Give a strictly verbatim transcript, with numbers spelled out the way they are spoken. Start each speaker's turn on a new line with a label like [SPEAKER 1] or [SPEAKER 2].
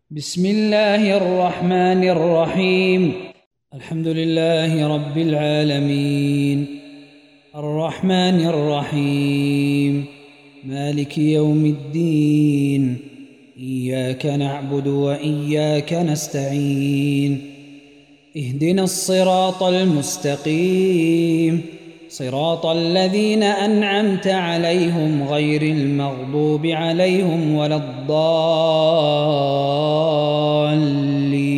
[SPEAKER 1] بسم الله الرحمن الرحيم. الحمد لله رب العالمين، الرحمن الرحيم، مالك يوم الدين. إياك نعبد وإياك نستعين. اهدنا الصراط المستقيم، صراط الذين أنعمت عليهم غير المغضوب عليهم ولا الضالين.